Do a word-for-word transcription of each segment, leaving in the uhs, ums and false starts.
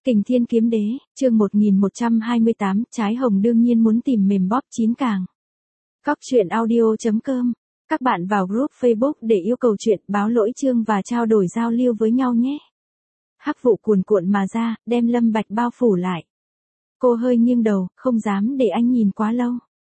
Kình Thiên Kiếm Đế, chương một nghìn một trăm hai mươi tám, trái hồng đương nhiên muốn tìm mềm bóp chín càng. Cóc truyện audio chấm com. Các bạn vào group Facebook để yêu cầu chuyện, báo lỗi chương và trao đổi giao lưu với nhau nhé. Hắc vụ cuồn cuộn mà ra, đem Lâm Bạch bao phủ lại. Cô hơi nghiêng đầu, không dám để anh nhìn quá lâu.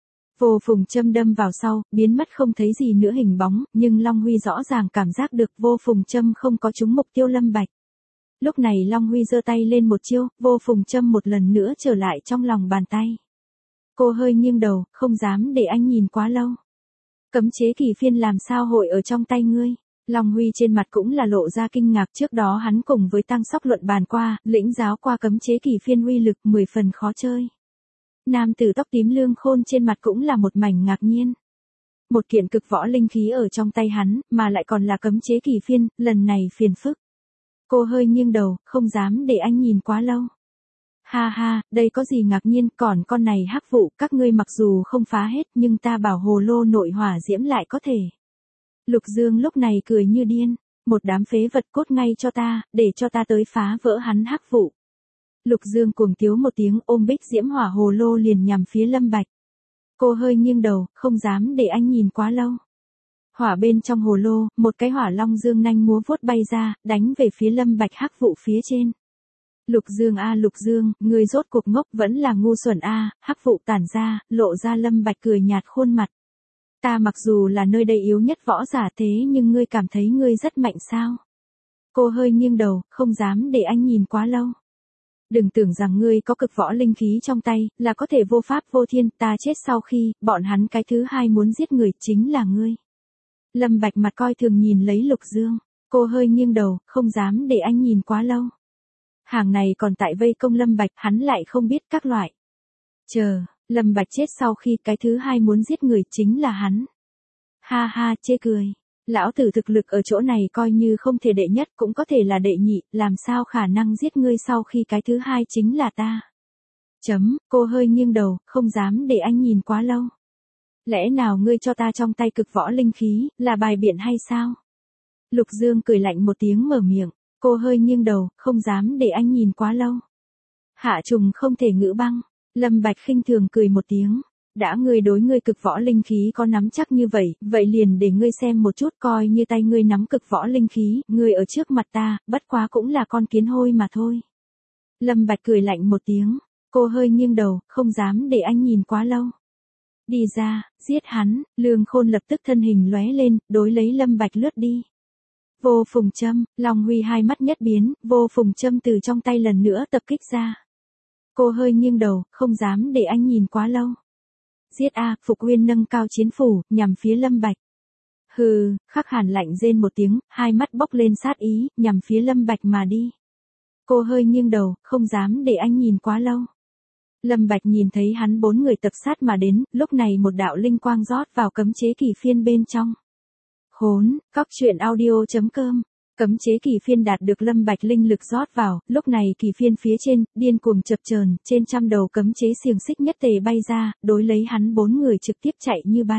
Vô Phùng châm đâm vào sau, biến mất không thấy gì nữa hình bóng, nhưng Long Huy rõ ràng cảm giác được Vô Phùng châm không có trúng mục tiêu Lâm Bạch. Lúc này Long Huy giơ tay lên một chiêu, Vô Phùng châm một lần nữa trở lại trong lòng bàn tay. Cô hơi nghiêng đầu, không dám để anh nhìn quá lâu. Cấm chế kỳ phiên làm sao hội ở trong tay ngươi? Long Huy trên mặt cũng là lộ ra kinh ngạc, trước đó hắn cùng với Tăng Sóc luận bàn qua, lĩnh giáo qua cấm chế kỳ phiên uy lực mười phần khó chơi. Nam tử tóc tím Lương Khôn trên mặt cũng là một mảnh ngạc nhiên. Một kiện cực võ linh khí ở trong tay hắn, mà lại còn là cấm chế kỳ phiên, lần này phiền phức. Cô hơi nghiêng đầu, không dám để anh nhìn quá lâu. Ha ha, đây có gì ngạc nhiên, còn con này hắc vụ, các ngươi mặc dù không phá hết nhưng ta bảo hồ lô nội hỏa diễm lại có thể. Lục Dương lúc này cười như điên, một đám phế vật cốt ngay cho ta, để cho ta tới phá vỡ hắn hắc vụ. Lục Dương cuồng tiếu một tiếng ôm bích diễm hỏa hồ lô liền nhằm phía Lâm Bạch. Cô hơi nghiêng đầu, không dám để anh nhìn quá lâu. Hỏa bên trong hồ lô, một cái hỏa long dương nanh múa vuốt bay ra, đánh về phía Lâm Bạch hắc vụ phía trên. Lục Dương a Lục Dương, người rốt cuộc ngốc vẫn là ngu xuẩn a, hắc vụ tản ra, lộ ra Lâm Bạch cười nhạt khuôn mặt. Ta mặc dù là nơi đây yếu nhất võ giả thế nhưng ngươi cảm thấy ngươi rất mạnh sao? Cô hơi nghiêng đầu, không dám để anh nhìn quá lâu. Đừng tưởng rằng ngươi có cực võ linh khí trong tay, là có thể vô pháp vô thiên, ta chết sau khi, bọn hắn cái thứ hai muốn giết người chính là ngươi. Lâm Bạch mặt coi thường nhìn lấy Lục Dương, cô hơi nghiêng đầu, không dám để anh nhìn quá lâu. Hàng này còn tại vây công Lâm Bạch, hắn lại không biết các loại. Chờ, Lâm Bạch chết sau khi cái thứ hai muốn giết người chính là hắn. Ha ha, chê cười. Lão tử thực lực ở chỗ này coi như không thể đệ nhất cũng có thể là đệ nhị, làm sao khả năng giết ngươi sau khi cái thứ hai chính là ta. Chấm, cô hơi nghiêng đầu, không dám để anh nhìn quá lâu. Lẽ nào ngươi cho ta trong tay cực võ linh khí, là bài biện hay sao? Lục Dương cười lạnh một tiếng mở miệng, cô hơi nghiêng đầu, không dám để anh nhìn quá lâu. Hạ trùng không thể ngữ băng, Lâm Bạch khinh thường cười một tiếng. Đã ngươi đối ngươi cực võ linh khí có nắm chắc như vậy, vậy liền để ngươi xem một chút coi như tay ngươi nắm cực võ linh khí, ngươi ở trước mặt ta, bất quá cũng là con kiến hôi mà thôi. Lâm Bạch cười lạnh một tiếng, cô hơi nghiêng đầu, không dám để anh nhìn quá lâu. Đi ra, giết hắn, Lương Khôn lập tức thân hình lóe lên, đối lấy Lâm Bạch lướt đi. Vô Phùng châm, Long Huy hai mắt nhất biến, Vô Phùng châm từ trong tay lần nữa tập kích ra. Cô hơi nghiêng đầu, không dám để anh nhìn quá lâu. Giết a, Phục Uyên nâng cao chiến phủ, nhằm phía Lâm Bạch. Hừ, Khắc Hàn lạnh rên một tiếng, hai mắt bốc lên sát ý, nhằm phía Lâm Bạch mà đi. Cô hơi nghiêng đầu, không dám để anh nhìn quá lâu. Lâm Bạch nhìn thấy hắn bốn người tập sát mà đến, lúc này một đạo linh quang rót vào cấm chế kỳ phiên bên trong. Khốn, cóc truyện audio chấm com. Cấm chế kỳ phiên đạt được Lâm Bạch linh lực rót vào, lúc này kỳ phiên phía trên, điên cuồng chập chờn, trên trăm đầu cấm chế xiềng xích nhất tề bay ra, đối lấy hắn bốn người trực tiếp chạy như bay.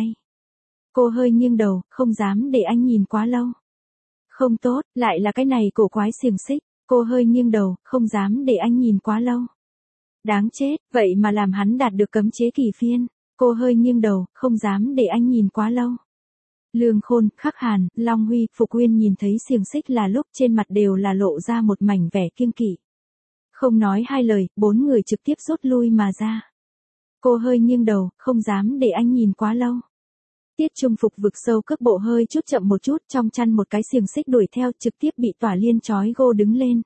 Cô hơi nghiêng đầu, không dám để anh nhìn quá lâu. Không tốt, lại là cái này cổ quái xiềng xích, cô hơi nghiêng đầu, không dám để anh nhìn quá lâu. Đáng chết, vậy mà làm hắn đạt được cấm chế kỳ phiên, cô hơi nghiêng đầu, không dám để anh nhìn quá lâu. Lương Khôn, Khắc Hàn, Long Huy, Phục Uyên nhìn thấy xiềng xích là lúc trên mặt đều là lộ ra một mảnh vẻ kiêng kỵ. Không nói hai lời, bốn người trực tiếp rút lui mà ra. Cô hơi nghiêng đầu, không dám để anh nhìn quá lâu. Tiết Trung Phục vực sâu cước bộ hơi chút chậm một chút, trong chăn một cái xiềng xích đuổi theo, trực tiếp bị Tỏa Liên trói gô đứng lên.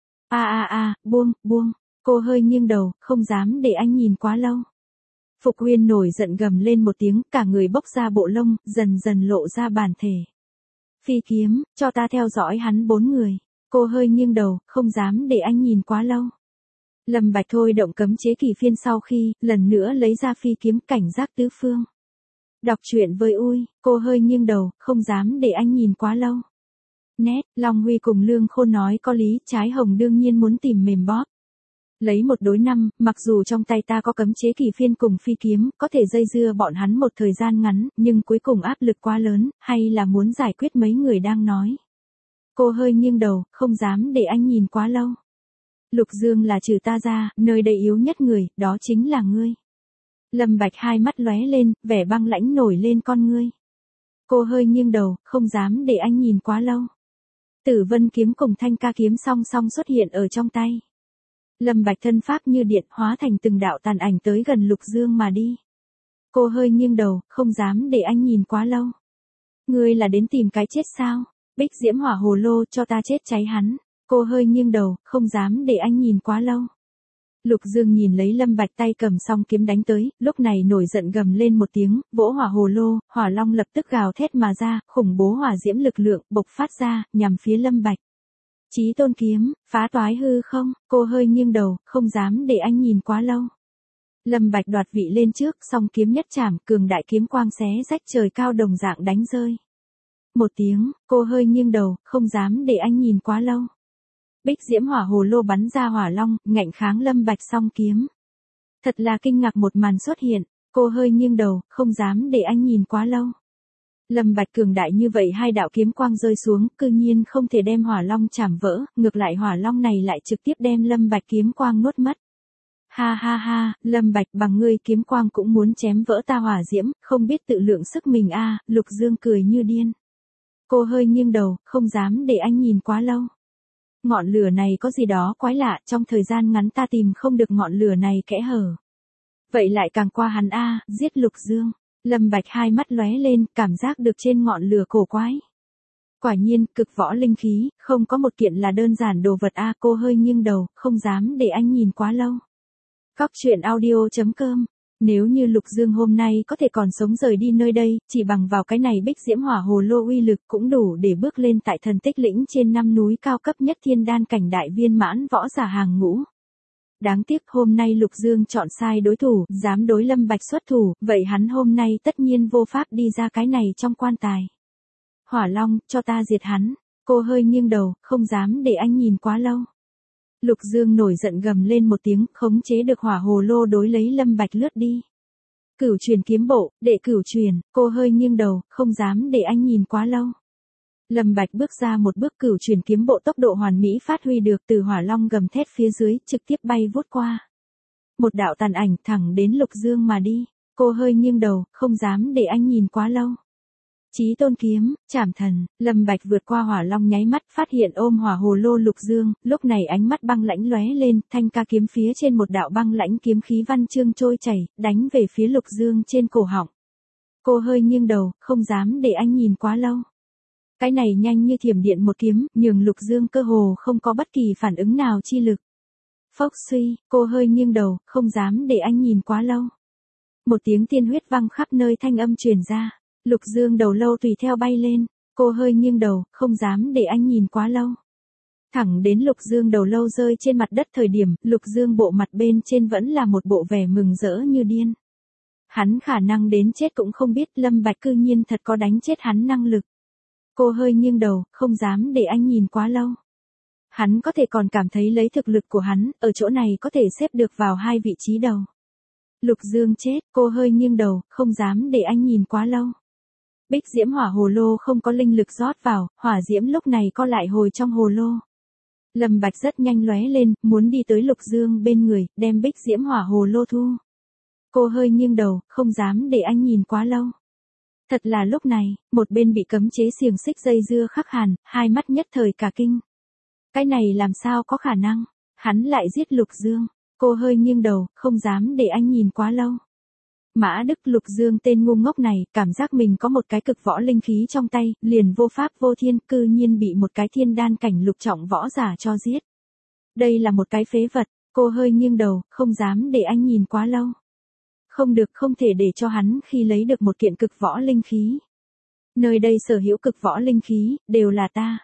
A a a, buông, buông. Cô hơi nghiêng đầu, không dám để anh nhìn quá lâu. Phục Uyên nổi giận gầm lên một tiếng, cả người bốc ra bộ lông, dần dần lộ ra bản thể. Phi kiếm, cho ta theo dõi hắn bốn người. Cô hơi nghiêng đầu, không dám để anh nhìn quá lâu. Lâm Bạch thôi động cấm chế kỳ phiên sau khi, lần nữa lấy ra phi kiếm cảnh giác tứ phương. Đọc truyện với ui, cô hơi nghiêng đầu, không dám để anh nhìn quá lâu. Nét, Long Huy cùng Lương Khôn nói có lý, trái hồng đương nhiên muốn tìm mềm bóp. Lấy một đối năm, mặc dù trong tay ta có cấm chế kỳ phiên cùng phi kiếm, có thể dây dưa bọn hắn một thời gian ngắn, nhưng cuối cùng áp lực quá lớn, hay là muốn giải quyết mấy người đang nói. Cô hơi nghiêng đầu, không dám để anh nhìn quá lâu. Lục Dương là trừ ta ra, nơi đây yếu nhất người, đó chính là ngươi. Lâm Bạch hai mắt lóe lên, vẻ băng lãnh nổi lên con ngươi. Cô hơi nghiêng đầu, không dám để anh nhìn quá lâu. Tử Vân kiếm cùng Thanh Ca kiếm song song xuất hiện ở trong tay. Lâm Bạch thân pháp như điện hóa thành từng đạo tàn ảnh tới gần Lục Dương mà đi. Cô hơi nghiêng đầu, không dám để anh nhìn quá lâu. Ngươi là đến tìm cái chết sao? Bích diễm hỏa hồ lô cho ta chết cháy hắn. Cô hơi nghiêng đầu, không dám để anh nhìn quá lâu. Lục Dương nhìn lấy Lâm Bạch tay cầm song kiếm đánh tới, lúc này nổi giận gầm lên một tiếng, vỗ hỏa hồ lô, hỏa long lập tức gào thét mà ra, khủng bố hỏa diễm lực lượng bộc phát ra, nhằm phía Lâm Bạch. Chí tôn kiếm, phá toái hư không? Cô hơi nghiêng đầu, không dám để anh nhìn quá lâu. Lâm Bạch đoạt vị lên trước, song kiếm nhất chảm, cường đại kiếm quang xé rách trời cao đồng dạng đánh rơi. Một tiếng, cô hơi nghiêng đầu, không dám để anh nhìn quá lâu. Bích diễm hỏa hồ lô bắn ra hỏa long, ngạnh kháng Lâm Bạch song kiếm. Thật là kinh ngạc một màn xuất hiện, cô hơi nghiêng đầu, không dám để anh nhìn quá lâu. Lâm Bạch cường đại như vậy hai đạo kiếm quang rơi xuống, cư nhiên không thể đem hỏa long chảm vỡ, ngược lại hỏa long này lại trực tiếp đem Lâm Bạch kiếm quang nuốt mất. Ha ha ha, Lâm Bạch bằng ngươi kiếm quang cũng muốn chém vỡ ta hỏa diễm, không biết tự lượng sức mình a. À, Lục Dương cười như điên. Cô hơi nghiêng đầu, không dám để anh nhìn quá lâu. Ngọn lửa này có gì đó quái lạ, trong thời gian ngắn ta tìm không được ngọn lửa này kẽ hở. Vậy lại càng qua hắn a, à, giết Lục Dương. Lâm Bạch hai mắt lóe lên, cảm giác được trên ngọn lửa cổ quái. Quả nhiên, cực võ linh khí, không có một kiện là đơn giản đồ vật a. À, cô hơi nghiêng đầu, không dám để anh nhìn quá lâu. Góc truyện audio chấm com. Nếu như Lục Dương hôm nay có thể còn sống rời đi nơi đây, chỉ bằng vào cái này bích diễm hỏa hồ lô uy lực cũng đủ để bước lên tại thần tích lĩnh trên năm núi cao cấp nhất thiên đan cảnh đại viên mãn võ giả hàng ngũ. Đáng tiếc hôm nay Lục Dương chọn sai đối thủ, dám đối Lâm Bạch xuất thủ, vậy hắn hôm nay tất nhiên vô pháp đi ra cái này trong quan tài. Hỏa Long, cho ta diệt hắn. Cô hơi nghiêng đầu, không dám để anh nhìn quá lâu. Lục Dương nổi giận gầm lên một tiếng, khống chế được hỏa hồ lô đối lấy Lâm Bạch lướt đi. Cửu truyền kiếm bộ, đệ cửu truyền, cô hơi nghiêng đầu, không dám để anh nhìn quá lâu. Lâm Bạch bước ra một bước, cửu truyền kiếm bộ tốc độ hoàn mỹ phát huy được, từ hỏa long gầm thét phía dưới, trực tiếp bay vút qua. Một đạo tàn ảnh thẳng đến Lục Dương mà đi. Cô hơi nghiêng đầu, không dám để anh nhìn quá lâu. Chí tôn kiếm, chảm thần. Lâm Bạch vượt qua hỏa long nháy mắt phát hiện ôm hỏa hồ lô Lục Dương, lúc này ánh mắt băng lãnh lóe lên, Thanh Ca kiếm phía trên một đạo băng lãnh kiếm khí văn chương trôi chảy, đánh về phía Lục Dương trên cổ họng. Cô hơi nghiêng đầu, không dám để anh nhìn quá lâu. Cái này nhanh như thiểm điện một kiếm, nhường Lục Dương cơ hồ không có bất kỳ phản ứng nào chi lực. Phốc suy, cô hơi nghiêng đầu, không dám để anh nhìn quá lâu. Một tiếng tiên huyết văng khắp nơi, thanh âm truyền ra. Lục Dương đầu lâu tùy theo bay lên, cô hơi nghiêng đầu, không dám để anh nhìn quá lâu. Thẳng đến Lục Dương đầu lâu rơi trên mặt đất thời điểm, Lục Dương bộ mặt bên trên vẫn là một bộ vẻ mừng rỡ như điên. Hắn khả năng đến chết cũng không biết Lâm Bạch cư nhiên thật có đánh chết hắn năng lực. Cô hơi nghiêng đầu, không dám để anh nhìn quá lâu. Hắn có thể còn cảm thấy lấy thực lực của hắn, ở chỗ này có thể xếp được vào hai vị trí đầu. Lục Dương chết, cô hơi nghiêng đầu, không dám để anh nhìn quá lâu. Bích diễm hỏa hồ lô không có linh lực rót vào, hỏa diễm lúc này co lại hồi trong hồ lô. Lâm Bạch rất nhanh lóe lên, muốn đi tới Lục Dương bên người, đem bích diễm hỏa hồ lô thu. Cô hơi nghiêng đầu, không dám để anh nhìn quá lâu. Thật là lúc này, một bên bị cấm chế xiềng xích dây dưa Khắc Hàn, hai mắt nhất thời cả kinh. Cái này làm sao có khả năng, hắn lại giết Lục Dương. Cô hơi nghiêng đầu, không dám để anh nhìn quá lâu. Mã Đức Lục Dương tên ngu ngốc này, cảm giác mình có một cái cực võ linh khí trong tay, liền vô pháp vô thiên, cư nhiên bị một cái thiên đan cảnh lục trọng võ giả cho giết. Đây là một cái phế vật, cô hơi nghiêng đầu, không dám để anh nhìn quá lâu. Không được, không thể để cho hắn khi lấy được một kiện cực võ linh khí. Nơi đây sở hữu cực võ linh khí, đều là ta.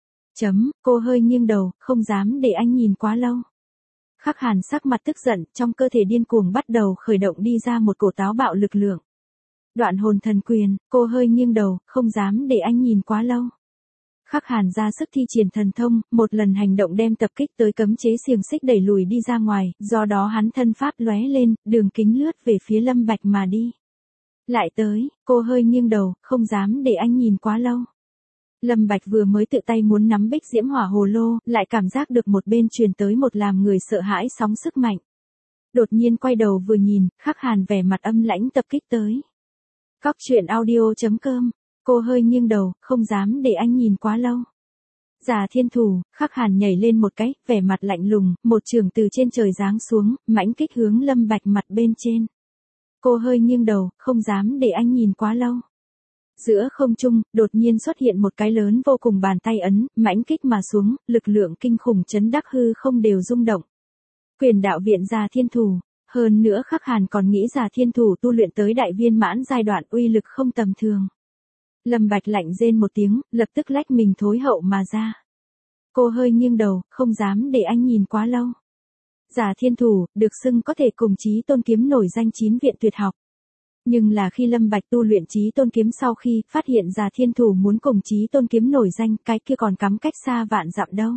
Chấm, cô hơi nghiêng đầu, không dám để anh nhìn quá lâu. Khắc Hàn sắc mặt tức giận, trong cơ thể điên cuồng bắt đầu khởi động đi ra một cổ táo bạo lực lượng. Đoạn hồn thần quyền, cô hơi nghiêng đầu, không dám để anh nhìn quá lâu. Khắc Hàn ra sức thi triển thần thông, một lần hành động đem tập kích tới cấm chế xiềng xích đẩy lùi đi ra ngoài, do đó hắn thân pháp lóe lên, đường kính lướt về phía Lâm Bạch mà đi. Lại tới, cô hơi nghiêng đầu, không dám để anh nhìn quá lâu. Lâm Bạch vừa mới tự tay muốn nắm bích diễm hỏa hồ lô, lại cảm giác được một bên truyền tới một làm người sợ hãi sóng sức mạnh. Đột nhiên quay đầu vừa nhìn, Khắc Hàn vẻ mặt âm lãnh tập kích tới. Cóc truyện audio chấm com, cô hơi nghiêng đầu, không dám để anh nhìn quá lâu. Già thiên thủ, Khắc Hàn nhảy lên một cái, vẻ mặt lạnh lùng, một trường từ trên trời giáng xuống, mãnh kích hướng Lâm Bạch mặt bên trên. Cô hơi nghiêng đầu, không dám để anh nhìn quá lâu. Giữa không trung, đột nhiên xuất hiện một cái lớn vô cùng bàn tay ấn, mãnh kích mà xuống, lực lượng kinh khủng chấn đắc hư không đều rung động. Quyền đạo viện Già thiên thủ, hơn nữa Khắc Hàn còn nghĩ Già thiên thủ tu luyện tới đại viên mãn giai đoạn uy lực không tầm thường. Lâm Bạch lạnh rên một tiếng, lập tức lách mình thối hậu mà ra. Cô hơi nghiêng đầu, không dám để anh nhìn quá lâu. Già thiên thủ, được xưng có thể cùng Chí Tôn kiếm nổi danh chín viện tuyệt học. Nhưng là khi Lâm Bạch tu luyện Chí Tôn kiếm sau khi phát hiện Già thiên thủ muốn cùng Chí Tôn kiếm nổi danh, cái kia còn cắm cách xa vạn dặm đâu.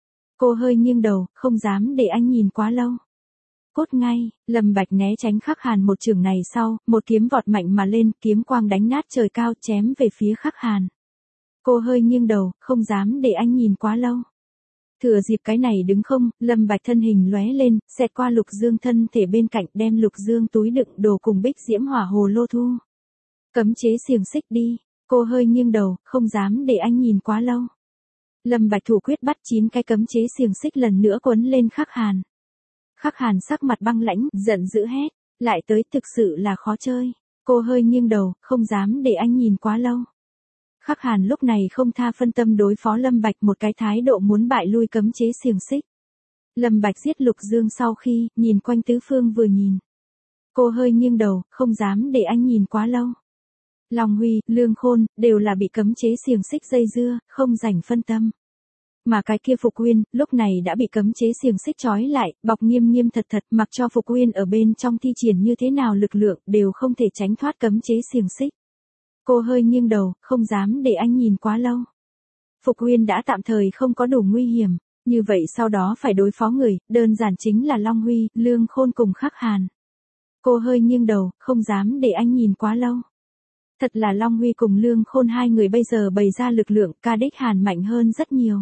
Cô hơi nghiêng đầu, không dám để anh nhìn quá lâu. Cốt ngay, Lâm Bạch né tránh Khắc Hàn một trường này sau, một kiếm vọt mạnh mà lên, kiếm quang đánh nát trời cao chém về phía Khắc Hàn. Cô hơi nghiêng đầu, không dám để anh nhìn quá lâu. Thừa dịp cái này đứng không, Lâm Bạch thân hình lóe lên, xẹt qua Lục Dương thân thể bên cạnh đem Lục Dương túi đựng đồ cùng bích diễm hỏa hồ lô thu. Cấm chế xiềng xích đi, cô hơi nghiêng đầu, không dám để anh nhìn quá lâu. Lâm Bạch thủ quyết bắt chín cái cấm chế xiềng xích lần nữa quấn lên Khắc Hàn. Khắc Hàn sắc mặt băng lãnh, giận dữ hét, lại tới thực sự là khó chơi. Cô hơi nghiêng đầu, không dám để anh nhìn quá lâu. Khắc Hàn lúc này không tha phân tâm đối phó Lâm Bạch một cái thái độ muốn bại lui cấm chế xiềng xích. Lâm Bạch giết Lục Dương sau khi, nhìn quanh tứ phương vừa nhìn. Cô hơi nghiêng đầu, không dám để anh nhìn quá lâu. Long Huy, Lương Khôn, đều là bị cấm chế xiềng xích dây dưa, không rảnh phân tâm. Mà cái kia Phục Uyên, lúc này đã bị cấm chế xiềng xích trói lại, bọc nghiêm nghiêm thật thật, mặc cho Phục Uyên ở bên trong thi triển như thế nào lực lượng, đều không thể tránh thoát cấm chế xiềng xích. Cô hơi nghiêng đầu, không dám để anh nhìn quá lâu. Phục Uyên đã tạm thời không có đủ nguy hiểm, như vậy sau đó phải đối phó người, đơn giản chính là Long Huy, Lương Khôn cùng Khắc Hàn. Cô hơi nghiêng đầu, không dám để anh nhìn quá lâu. Thật là Long Huy cùng Lương Khôn hai người bây giờ bày ra lực lượng, ca đích Hàn mạnh hơn rất nhiều.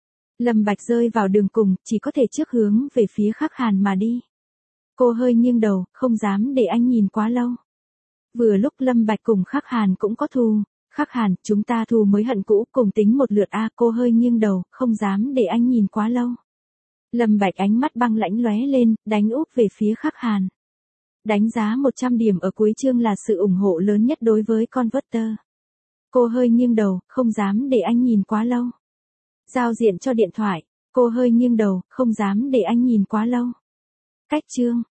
Lâm Bạch rơi vào đường cùng, chỉ có thể trước hướng về phía Khắc Hàn mà đi. Cô hơi nghiêng đầu, không dám để anh nhìn quá lâu. Vừa lúc Lâm Bạch cùng Khắc Hàn cũng có thù. Khắc Hàn, chúng ta thù mới hận cũ, cùng tính một lượt a. Cô hơi nghiêng đầu, không dám để anh nhìn quá lâu. Lâm Bạch ánh mắt băng lãnh lóe lên, đánh úp về phía Khắc Hàn. Đánh giá một trăm điểm ở cuối chương là sự ủng hộ lớn nhất đối với Converter. Cô hơi nghiêng đầu, không dám để anh nhìn quá lâu. Giao diện cho điện thoại, cô hơi nghiêng đầu, không dám để anh nhìn quá lâu. Cách chương